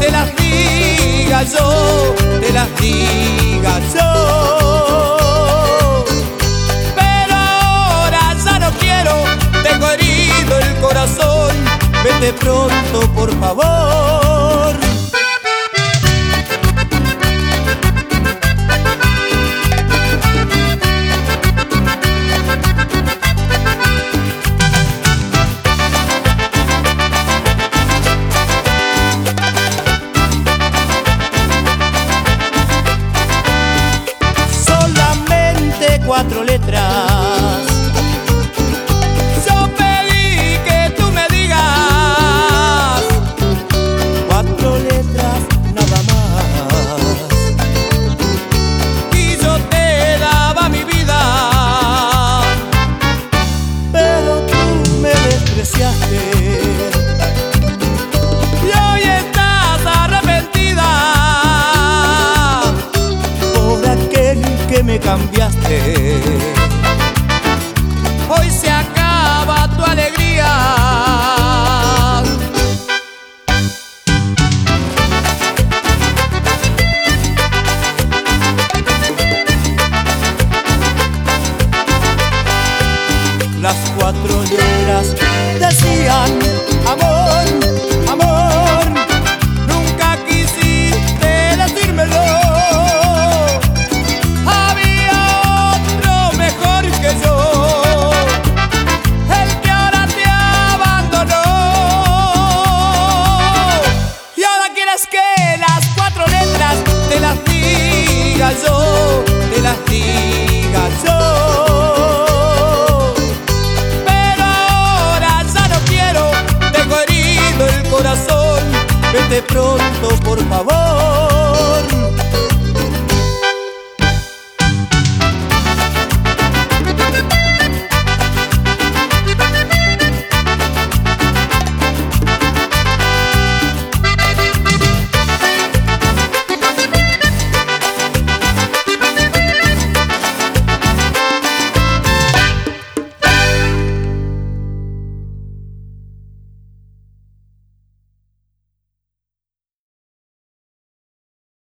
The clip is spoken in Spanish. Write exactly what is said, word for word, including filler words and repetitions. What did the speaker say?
te las diga yo, te las diga yo. Pero ahora ya no quiero, tengo herido el corazón, vete pronto por favor. Cuatro letras, yo pedí que tú me digas cuatro letras nada más, y yo te daba mi vida, pero tú me despreciaste y hoy estás arrepentida por aquel que me cambiaste. Hoy se acaba tu alegría. Las cuatro letras decían amor, amor, nunca quisiste decírmelo. Yo, te las diga yo, pero ahora ya no quiero, tengo herido el corazón, vete pronto por favor.